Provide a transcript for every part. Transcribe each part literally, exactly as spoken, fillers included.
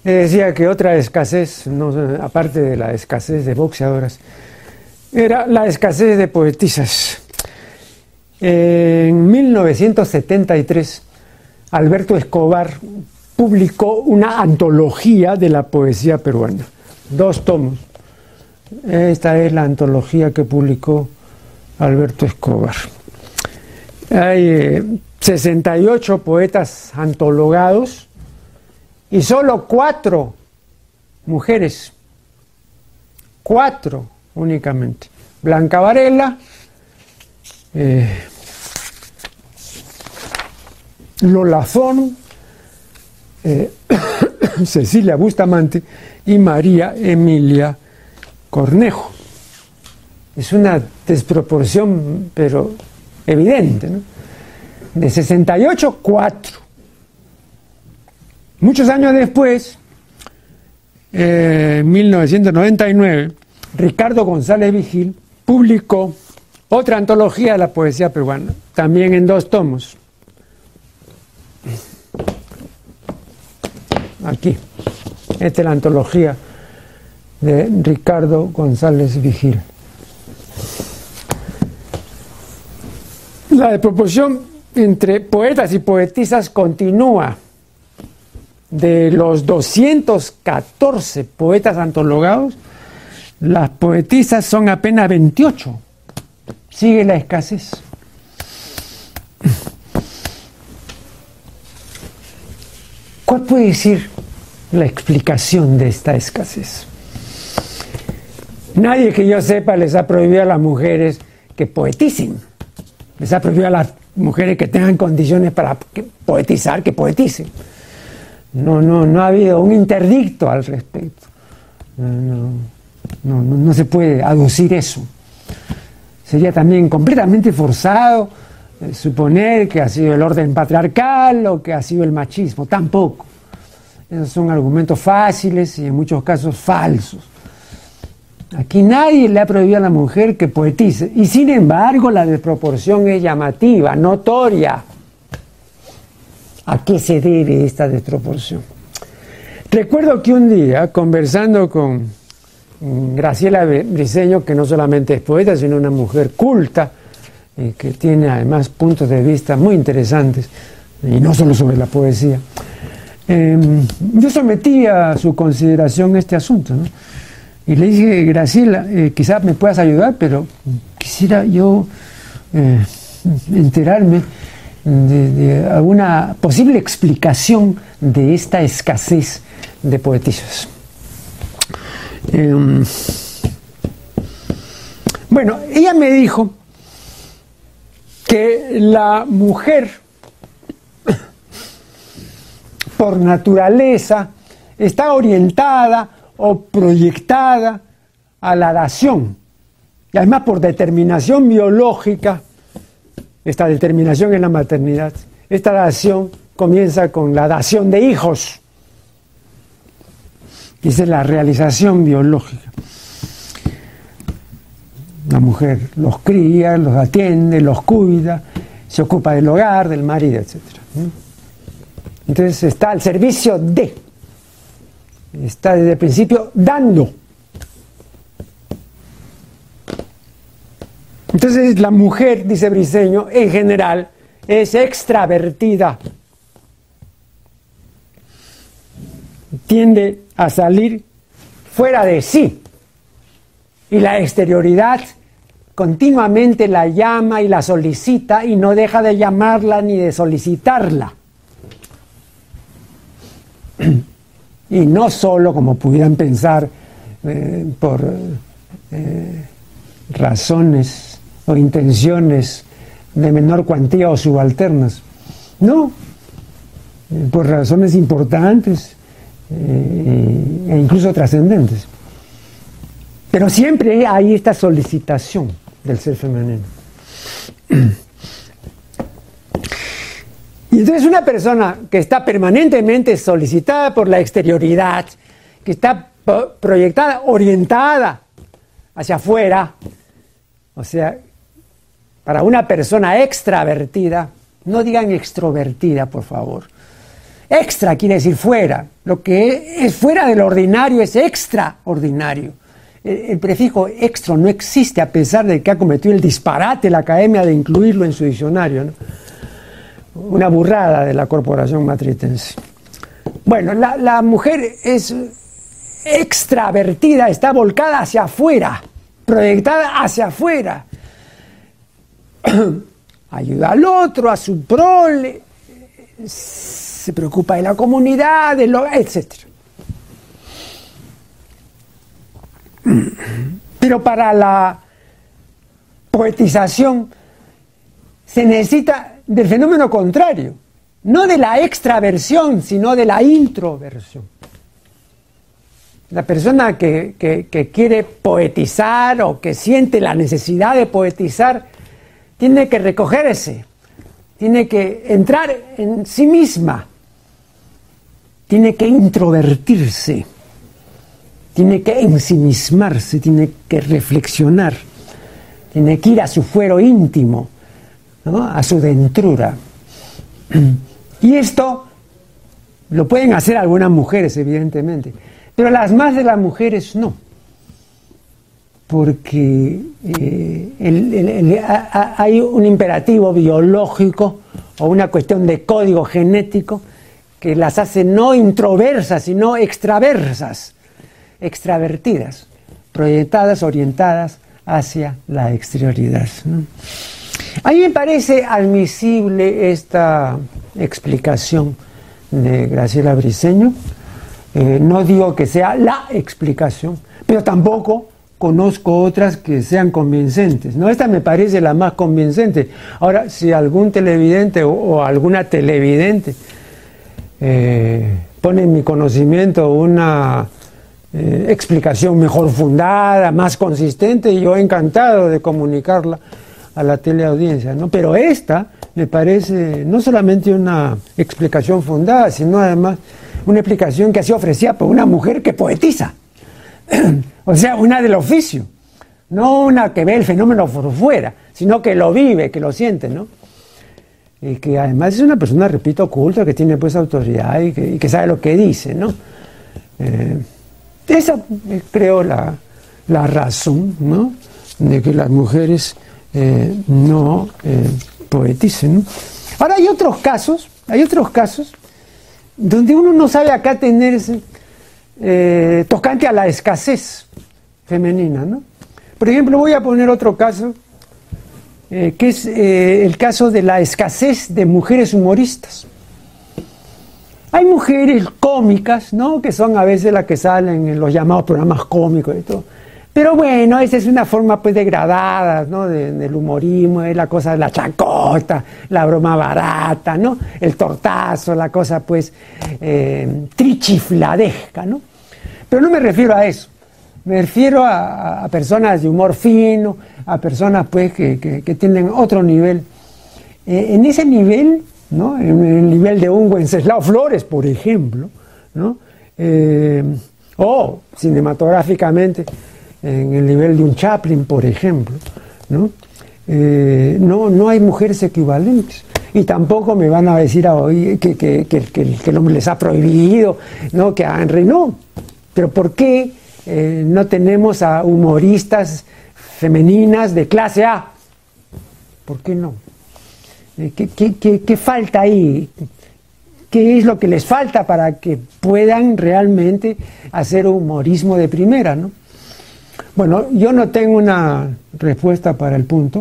Le decía que otra escasez, no, aparte de la escasez de boxeadoras, era la escasez de poetisas. En mil novecientos setenta y tres, Alberto Escobar publicó una antología de la poesía peruana, dos tomos. Esta es la antología que publicó Alberto Escobar. Hay eh, sesenta y ocho poetas antologados y solo cuatro mujeres, cuatro únicamente. Blanca Varela, eh, Lola Zón, eh, Cecilia Bustamante y María Emilia Cornejo. Es una desproporción, pero evidente, ¿no? De sesenta y ocho, cuatro. Muchos años después, en eh, mil novecientos noventa y nueve, Ricardo González Vigil publicó otra antología de la poesía peruana, también en dos tomos. Aquí, esta es la antología de Ricardo González Vigil. La desproporción entre poetas y poetisas continúa. De los doscientos catorce poetas antologados, las poetisas son apenas veintiocho. Sigue la escasez. ¿Cuál puede ser la explicación de esta escasez? Nadie que yo sepa les ha prohibido a las mujeres que poeticen. Les ha prohibido a las mujeres que tengan condiciones para poetizar, que poeticen. No, no, no ha habido un interdicto al respecto. No, no, no, no se puede aducir eso. Sería también completamente forzado eh, suponer que ha sido el orden patriarcal o que ha sido el machismo. Tampoco. Esos son argumentos fáciles y en muchos casos falsos. Aquí nadie le ha prohibido a la mujer que poetice. Y sin embargo la desproporción es llamativa, notoria. ¿A qué se debe esta desproporción? Recuerdo que un día, conversando con Graciela Briceño, que no solamente es poeta, sino una mujer culta, y que tiene además puntos de vista muy interesantes, y no solo sobre la poesía, eh, yo sometí a su consideración este asunto, ¿no? Y le dije, Graciela, eh, quizás me puedas ayudar, pero quisiera yo eh, enterarme De, de alguna posible explicación de esta escasez de poetisas. Eh, bueno, ella me dijo que la mujer, por naturaleza, está orientada o proyectada a la dación, y además por determinación biológica. Esta determinación en la maternidad, esta dación comienza con la dación de hijos. Esa es la realización biológica. La mujer los cría, los atiende, los cuida, se ocupa del hogar, del marido, etcétera. Entonces está al servicio de, está desde el principio dando. Entonces la mujer, dice Briceño, en general es extravertida. Tiende a salir fuera de sí. Y la exterioridad continuamente la llama y la solicita y no deja de llamarla ni de solicitarla. Y no solo, como pudieran pensar, eh, por eh, razones o intenciones de menor cuantía o subalternas. No, por razones importantes eh, e incluso trascendentes. Pero siempre hay esta solicitación del ser femenino. Y entonces una persona que está permanentemente solicitada por la exterioridad, que está proyectada, orientada hacia afuera, o sea, para una persona extravertida, no digan extrovertida, por favor. Extra quiere decir fuera. Lo que es fuera del ordinario es extraordinario. El, el prefijo extra no existe a pesar de que ha cometido el disparate la academia de incluirlo en su diccionario, ¿no? Una burrada de la corporación matritense. Bueno, la, la mujer es extravertida, está volcada hacia afuera, proyectada hacia afuera. Ayuda al otro, a su prole, se preocupa de la comunidad, de lo, etcétera. Pero para la poetización se necesita del fenómeno contrario, no de la extraversión, sino de la introversión. La persona que, que, que quiere poetizar o que siente la necesidad de poetizar tiene que recogerse, tiene que entrar en sí misma, tiene que introvertirse, tiene que ensimismarse, tiene que reflexionar, tiene que ir a su fuero íntimo, ¿no? A su dentrura. Y esto lo pueden hacer algunas mujeres, evidentemente, pero las más de las mujeres no, porque eh, el, el, el, a, a, hay un imperativo biológico o una cuestión de código genético que las hace no introversas, sino extraversas, extravertidas, proyectadas, orientadas hacia la exterioridad, ¿no? A mí me parece admisible esta explicación de Graciela Briceño. Eh, no digo que sea la explicación, pero tampoco conozco otras que sean convincentes, ¿no? Esta me parece la más convincente. Ahora, si algún televidente o, o alguna televidente eh, pone en mi conocimiento una eh, explicación mejor fundada, más consistente, yo encantado de comunicarla a la teleaudiencia, ¿no? Pero esta me parece no solamente una explicación fundada, sino además una explicación que ha sido ofrecida por una mujer que poetiza, o sea, una del oficio, no una que ve el fenómeno por fuera, sino que lo vive, que lo siente, ¿no? Y que además es una persona, repito, culta, que tiene pues autoridad y que, y que sabe lo que dice, ¿no? Eh, esa es, creo, la, la razón, ¿no?, de que las mujeres Eh, no eh, poeticen, ¿no? Ahora hay otros casos, hay otros casos donde uno no sabe acá tenerse eh, tocante a la escasez femenina, ¿no? Por ejemplo, voy a poner otro caso eh, que es eh, el caso de la escasez de mujeres humoristas. Hay mujeres cómicas, ¿no?, que son a veces las que salen en los llamados programas cómicos y todo. Pero bueno, esa es una forma pues degradada, ¿no?, de, del humorismo, es la cosa de la chacota, la broma barata, ¿no?, el tortazo, la cosa pues eh, trichifladesca, ¿no? Pero no me refiero a eso, me refiero a, a personas de humor fino, a personas pues que, que, que tienen otro nivel. Eh, en ese nivel, ¿no?, en el nivel de un Wenceslao Flores, por ejemplo, ¿no?, eh, o cinematográficamente, en el nivel de un Chaplin, por ejemplo, ¿no? Eh, no, no hay mujeres equivalentes. Y tampoco me van a decir a hoy que, que, que, que, que el hombre les ha prohibido, ¿no?, que a Henry no. Pero ¿por qué eh, no tenemos a humoristas femeninas de clase A? ¿Por qué no? Eh, ¿qué, qué, qué, ¿Qué falta ahí? ¿Qué es lo que les falta para que puedan realmente hacer humorismo de primera, ¿no? Bueno, yo no tengo una respuesta para el punto.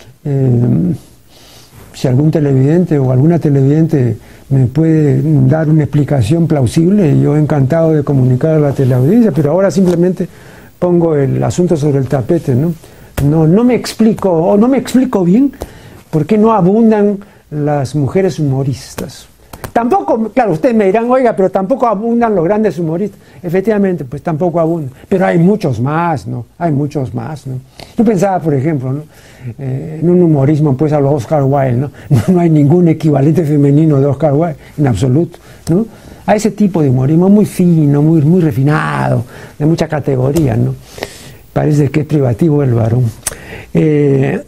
Eh, si algún televidente o alguna televidente me puede dar una explicación plausible, yo encantado de comunicar a la teleaudiencia, pero ahora simplemente pongo el asunto sobre el tapete, ¿no? No, no me explico, o no me explico bien por qué no abundan las mujeres humoristas. Tampoco, claro, ustedes me dirán, oiga, pero tampoco abundan los grandes humoristas. Efectivamente, pues tampoco abundan. Pero hay muchos más, ¿no? Hay muchos más, ¿no? Yo pensaba, por ejemplo, ¿no?, eh, en un humorismo, pues, a los Oscar Wilde, ¿no? No hay ningún equivalente femenino de Oscar Wilde, en absoluto, ¿no? A ese tipo de humorismo muy fino, muy, muy refinado, de mucha categoría, ¿no? Parece que es privativo el varón. Eh,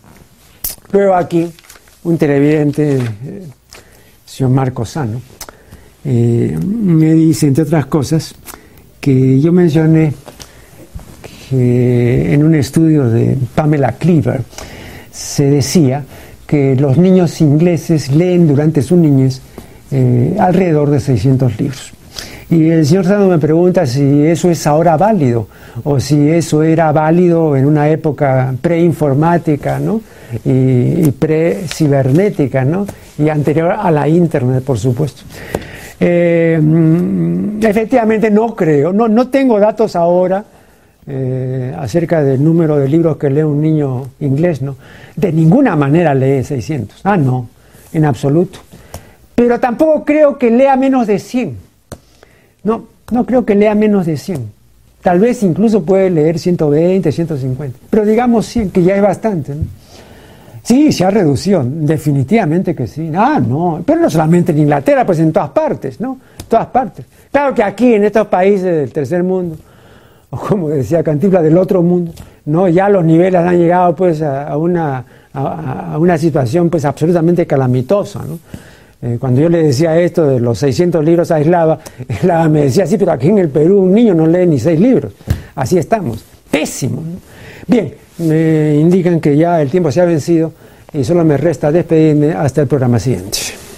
luego aquí, un televidente... Eh, señor Marco Sano, eh, me dice, entre otras cosas, que yo mencioné que en un estudio de Pamela Cleaver se decía que los niños ingleses leen durante su niñez eh, alrededor de seiscientos libros. Y el señor Sando me pregunta si eso es ahora válido, o si eso era válido en una época preinformática, ¿no? y, y pre-cibernética, ¿no? Y anterior a la Internet, por supuesto. Eh, efectivamente no creo, no, no tengo datos ahora eh, acerca del número de libros que lee un niño inglés, ¿no? De ninguna manera lee seiscientos, ah no, en absoluto. Pero tampoco creo que lea menos de cien. No, no creo que lea menos de cien. Tal vez incluso puede leer ciento veinte, ciento cincuenta. Pero digamos cien, que ya es bastante, ¿no? Sí, se ha reducido, definitivamente que sí. Ah, no, pero no solamente en Inglaterra, pues en todas partes, ¿no? Todas partes. Claro que aquí, en estos países del tercer mundo, o como decía Cantinflas, del otro mundo, ¿no? Ya los niveles han llegado pues a, a, una, a, a una situación pues absolutamente calamitosa, ¿no? Eh, cuando yo le decía esto de los seiscientos libros a Eslava, Eslava me decía, sí, pero aquí en el Perú un niño no lee ni seis libros. Así estamos. Pésimo, ¿no? Bien, me indican que ya el tiempo se ha vencido y solo me resta despedirme hasta el programa siguiente.